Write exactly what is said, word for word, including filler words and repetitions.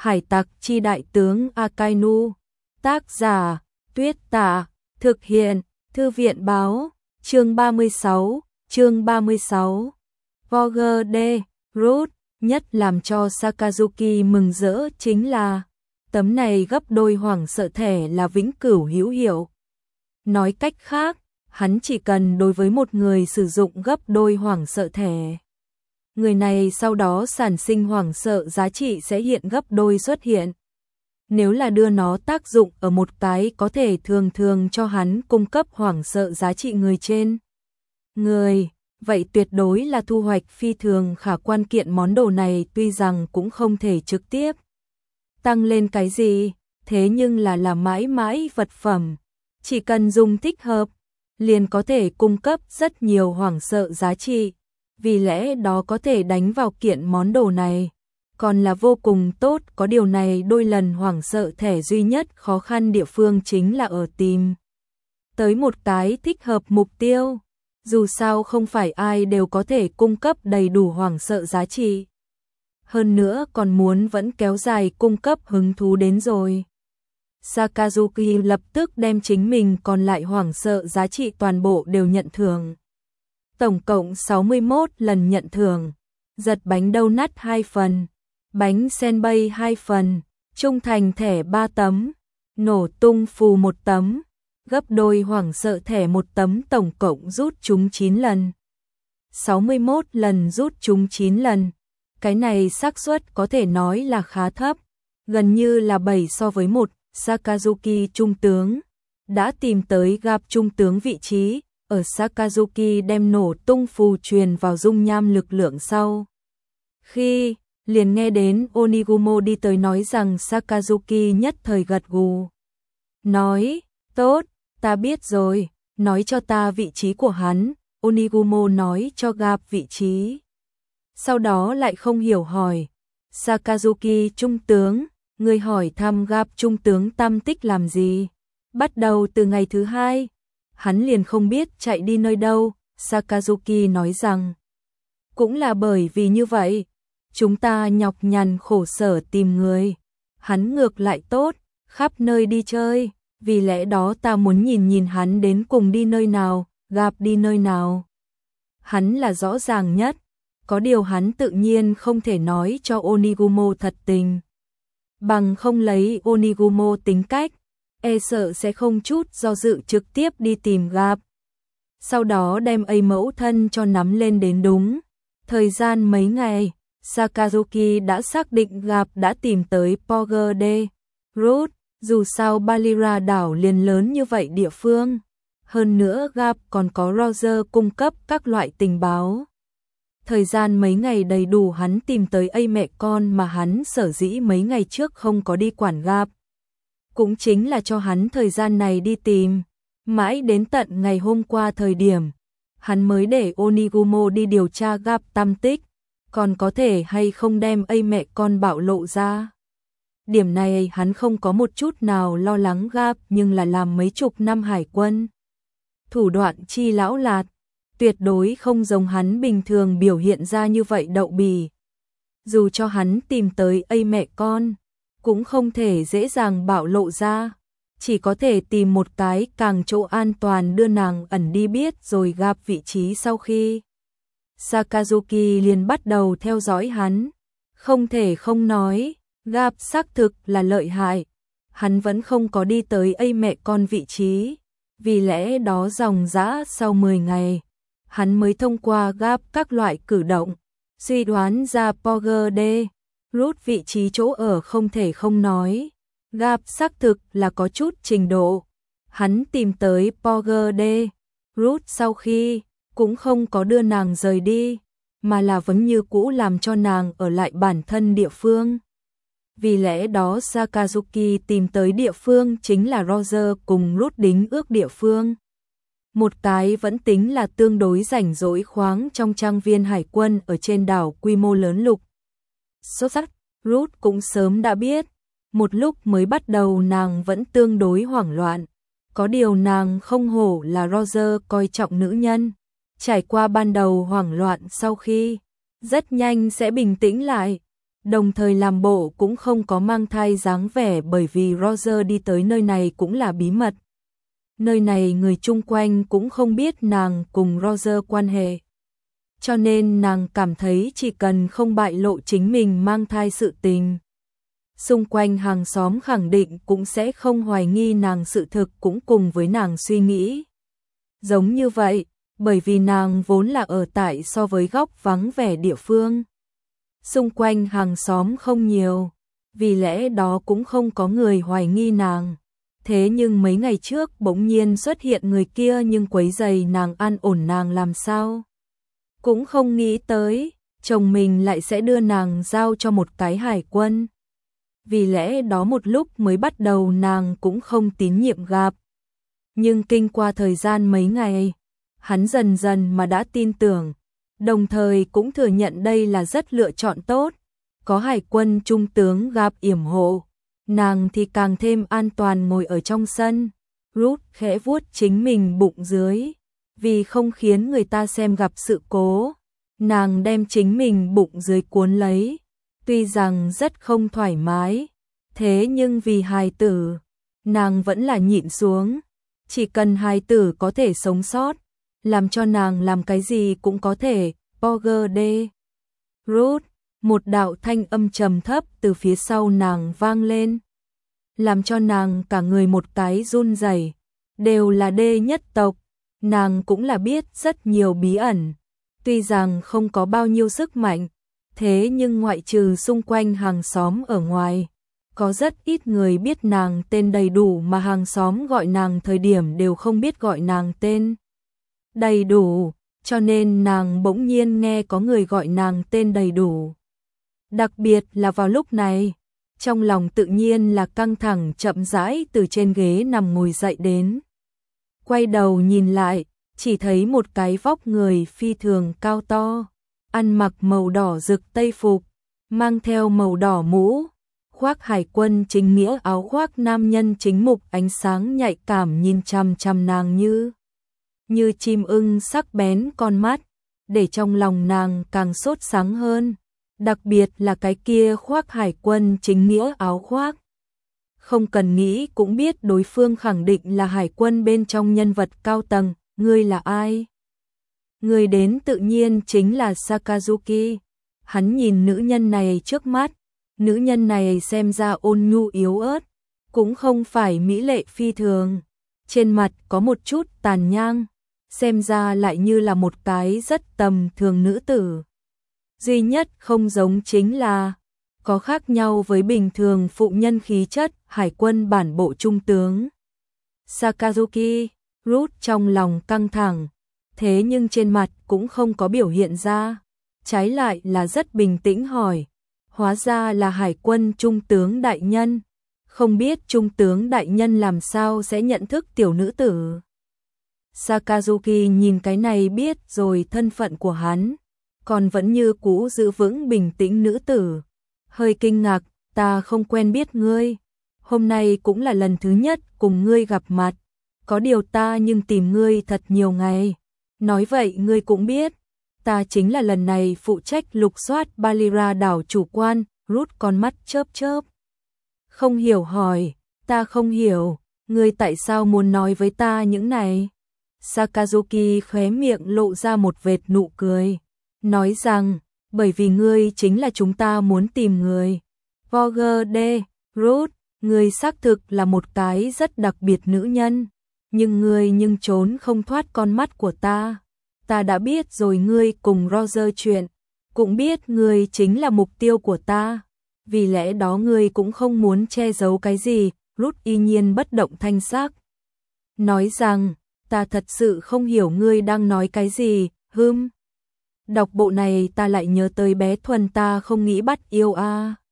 Hải tặc chi đại tướng Akainu. Tác giả, Tuyết Tả. Thực hiện, Thư viện Báo. Chương ba mươi sáu, chương ba mươi sáu. Voger D. Root. Nhất làm cho Sakazuki mừng rỡ chính là tấm này gấp đôi hoảng sợ thẻ là vĩnh cửu hữu hiệu. Nói cách khác, hắn chỉ cần đối với một người sử dụng gấp đôi hoảng sợ thẻ, người này sau đó sản sinh hoảng sợ giá trị sẽ hiện gấp đôi xuất hiện. Nếu là đưa nó tác dụng ở một cái có thể thường thường cho hắn cung cấp hoảng sợ giá trị người trên người, vậy tuyệt đối là thu hoạch phi thường khả quan. Kiện món đồ này tuy rằng cũng không thể trực tiếp tăng lên cái gì, thế nhưng là là mãi mãi vật phẩm, chỉ cần dùng thích hợp, liền có thể cung cấp rất nhiều hoảng sợ giá trị, vì lẽ đó có thể đánh vào kiện món đồ này, còn là vô cùng tốt. Có điều này đôi lần hoảng sợ thẻ duy nhất khó khăn địa phương chính là ở tìm tới một cái thích hợp mục tiêu, dù sao không phải ai đều có thể cung cấp đầy đủ hoảng sợ giá trị. Hơn nữa còn muốn vẫn kéo dài cung cấp hứng thú đến rồi. Sakazuki lập tức đem chính mình còn lại hoảng sợ giá trị toàn bộ đều nhận thưởng. Tổng cộng sáu mươi mốt lần nhận thưởng, giật bánh donut hai phần, bánh senbei hai phần, trung thành thẻ ba tấm, nổ tung phù một tấm, gấp đôi hoảng sợ thẻ một tấm, tổng cộng rút chúng chín lần. sáu mươi mốt lần rút chúng chín lần. Cái này xác suất có thể nói là khá thấp, gần như là bảy so với một. Sakazuki trung tướng đã tìm tới gặp trung tướng vị trí, ở Sakazuki đem nổ tung phù truyền vào dung nham lực lượng sau. Khi liền nghe đến Onigumo đi tới nói rằng Sakazuki nhất thời gật gù. Nói, tốt, ta biết rồi, nói cho ta vị trí của hắn. Onigumo nói cho gặp vị trí. Sau đó lại không hiểu hỏi, Sakazuki trung tướng, người hỏi thăm gặp trung tướng tâm tích làm gì? Bắt đầu từ ngày thứ hai, hắn liền không biết chạy đi nơi đâu. Sakazuki nói rằng, cũng là bởi vì như vậy, chúng ta nhọc nhằn khổ sở tìm người, hắn ngược lại tốt, khắp nơi đi chơi, vì lẽ đó ta muốn nhìn nhìn hắn đến cùng đi nơi nào, gặp đi nơi nào. Hắn là rõ ràng nhất, có điều hắn tự nhiên không thể nói cho Onigumo thật tình. Bằng không lấy Onigumo tính cách, e sợ sẽ không chút do dự trực tiếp đi tìm gặp. Sau đó đem ấy mẫu thân cho nắm lên đến đúng. Thời gian mấy ngày, Sakazuki đã xác định gặp đã tìm tới Voger D. Root, dù sao Balira đảo liền lớn như vậy địa phương. Hơn nữa gặp còn có Roger cung cấp các loại tình báo. Thời gian mấy ngày đầy đủ hắn tìm tới ấy mẹ con mà hắn sở dĩ mấy ngày trước không có đi quản gặp. Cũng chính là cho hắn thời gian này đi tìm. Mãi đến tận ngày hôm qua thời điểm, hắn mới để Onigumo đi điều tra gặp tâm tích, còn có thể hay không đem ấy mẹ con bạo lộ ra. Điểm này hắn không có một chút nào lo lắng gặp, nhưng là làm mấy chục năm hải quân. Thủ đoạn chi lão lạt, tuyệt đối không giống hắn bình thường biểu hiện ra như vậy đậu bì. Dù cho hắn tìm tới ấy mẹ con, cũng không thể dễ dàng bạo lộ ra, chỉ có thể tìm một cái càng chỗ an toàn đưa nàng ẩn đi biết rồi gặp vị trí. Sau khi Sakazuki liền bắt đầu theo dõi hắn, không thể không nói, gặp xác thực là lợi hại, hắn vẫn không có đi tới ấy mẹ con vị trí, vì lẽ đó dòng dã sau mười ngày, hắn mới thông qua gặp các loại cử động, suy đoán ra Voger D. Root vị trí chỗ ở. Không thể không nói, gặp xác thực là có chút trình độ. Hắn tìm tới Voger D. Root sau khi, cũng không có đưa nàng rời đi, mà là vẫn như cũ làm cho nàng ở lại bản thân địa phương. Vì lẽ đó Sakazuki tìm tới địa phương chính là Roger cùng Root đính ước địa phương. Một cái vẫn tính là tương đối rảnh rỗi khoáng trong trang viên hải quân ở trên đảo quy mô lớn lục. Xuất sắc, Root cũng sớm đã biết, một lúc mới bắt đầu nàng vẫn tương đối hoảng loạn. Có điều nàng không hổ là Roger coi trọng nữ nhân. Trải qua ban đầu hoảng loạn sau khi, rất nhanh sẽ bình tĩnh lại. đồng thời làm bộ cũng không có mang thai dáng vẻ bởi vì Roger đi tới nơi này cũng là bí mật. Nơi này người chung quanh cũng không biết nàng cùng Roger quan hệ. Cho nên nàng cảm thấy chỉ cần không bại lộ chính mình mang thai sự tình, xung quanh hàng xóm khẳng định cũng sẽ không hoài nghi nàng, sự thực cũng cùng với nàng suy nghĩ. Giống như vậy, bởi vì nàng vốn là ở tại so với góc vắng vẻ địa phương. Xung quanh hàng xóm không nhiều, vì lẽ đó cũng không có người hoài nghi nàng. Thế nhưng mấy ngày trước bỗng nhiên xuất hiện người kia nhưng quấy rầy nàng an ổn, nàng làm sao cũng không nghĩ tới, chồng mình lại sẽ đưa nàng giao cho một cái hải quân. Vì lẽ đó một lúc mới bắt đầu nàng cũng không tín nhiệm gặp. Nhưng kinh qua thời gian mấy ngày, hắn dần dần mà đã tin tưởng, đồng thời cũng thừa nhận đây là rất lựa chọn tốt. Có hải quân trung tướng gặp yểm hộ, nàng thì càng thêm an toàn ngồi ở trong sân. Ruth khẽ vuốt chính mình bụng dưới, vì không khiến người ta xem gặp sự cố, nàng đem chính mình bụng dưới cuốn lấy. Tuy rằng rất không thoải mái, thế nhưng vì hài tử, nàng vẫn là nhịn xuống. Chỉ cần hài tử có thể sống sót, làm cho nàng làm cái gì cũng có thể. Roger D. Ruth, một đạo thanh âm trầm thấp từ phía sau nàng vang lên, làm cho nàng cả người một cái run rẩy. Đều là đê nhất tộc, nàng cũng là biết rất nhiều bí ẩn. Tuy rằng không có bao nhiêu sức mạnh, thế nhưng ngoại trừ xung quanh hàng xóm ở ngoài, có rất ít người biết nàng tên đầy đủ, mà hàng xóm gọi nàng thời điểm đều không biết gọi nàng tên đầy đủ, cho nên nàng bỗng nhiên nghe có người gọi nàng tên đầy đủ. Đặc biệt là vào lúc này, trong lòng tự nhiên là căng thẳng, chậm rãi từ trên ghế nằm ngồi dậy đến. Quay đầu nhìn lại, chỉ thấy một cái vóc người phi thường cao to, ăn mặc màu đỏ rực tây phục, mang theo màu đỏ mũ, khoác hải quân chính nghĩa áo khoác, nam nhân chính mục ánh sáng nhạy cảm nhìn chằm chằm nàng như như chim ưng sắc bén con mắt, để trong lòng nàng càng sốt sáng hơn. Đặc biệt là cái kia khoác hải quân chính nghĩa áo khoác, không cần nghĩ cũng biết đối phương khẳng định là hải quân bên trong nhân vật cao tầng. Ngươi là ai? Người đến tự nhiên chính là Sakazuki. Hắn nhìn nữ nhân này trước mắt, nữ nhân này xem ra ôn nhu yếu ớt, cũng không phải mỹ lệ phi thường, trên mặt có một chút tàn nhang, xem ra lại như là một cái rất tầm thường nữ tử. Duy nhất không giống chính là có khác nhau với bình thường phụ nhân khí chất, hải quân bản bộ trung tướng Sakazuki. Ruth trong lòng căng thẳng, thế nhưng trên mặt cũng không có biểu hiện ra, trái lại là rất bình tĩnh hỏi, hóa ra là hải quân trung tướng đại nhân, không biết trung tướng đại nhân làm sao sẽ nhận thức tiểu nữ tử. Sakazuki nhìn cái này biết rồi thân phận của hắn, còn vẫn như cũ giữ vững bình tĩnh nữ tử, hơi kinh ngạc, ta không quen biết ngươi, hôm nay cũng là lần thứ nhất cùng ngươi gặp mặt. Có điều ta nhưng tìm ngươi thật nhiều ngày. Nói vậy ngươi cũng biết, ta chính là lần này phụ trách lục soát Balira đảo chủ quan. Ruth con mắt chớp chớp, không hiểu hỏi, ta không hiểu, ngươi tại sao muốn nói với ta những này? Sakazuki khóe miệng lộ ra một vệt nụ cười, nói rằng, bởi vì ngươi chính là chúng ta muốn tìm người. Roger D. Ruth, ngươi xác thực là một cái rất đặc biệt nữ nhân. Nhưng ngươi nhưng trốn không thoát con mắt của ta. Ta đã biết rồi ngươi cùng Roger chuyện, cũng biết ngươi chính là mục tiêu của ta. Vì lẽ đó ngươi cũng không muốn che giấu cái gì. Ruth y nhiên bất động thanh sắc, nói rằng, ta thật sự không hiểu ngươi đang nói cái gì. Hừm. Đọc bộ này ta lại nhớ tới bé Thuần, ta không nghĩ bắt yêu a. À.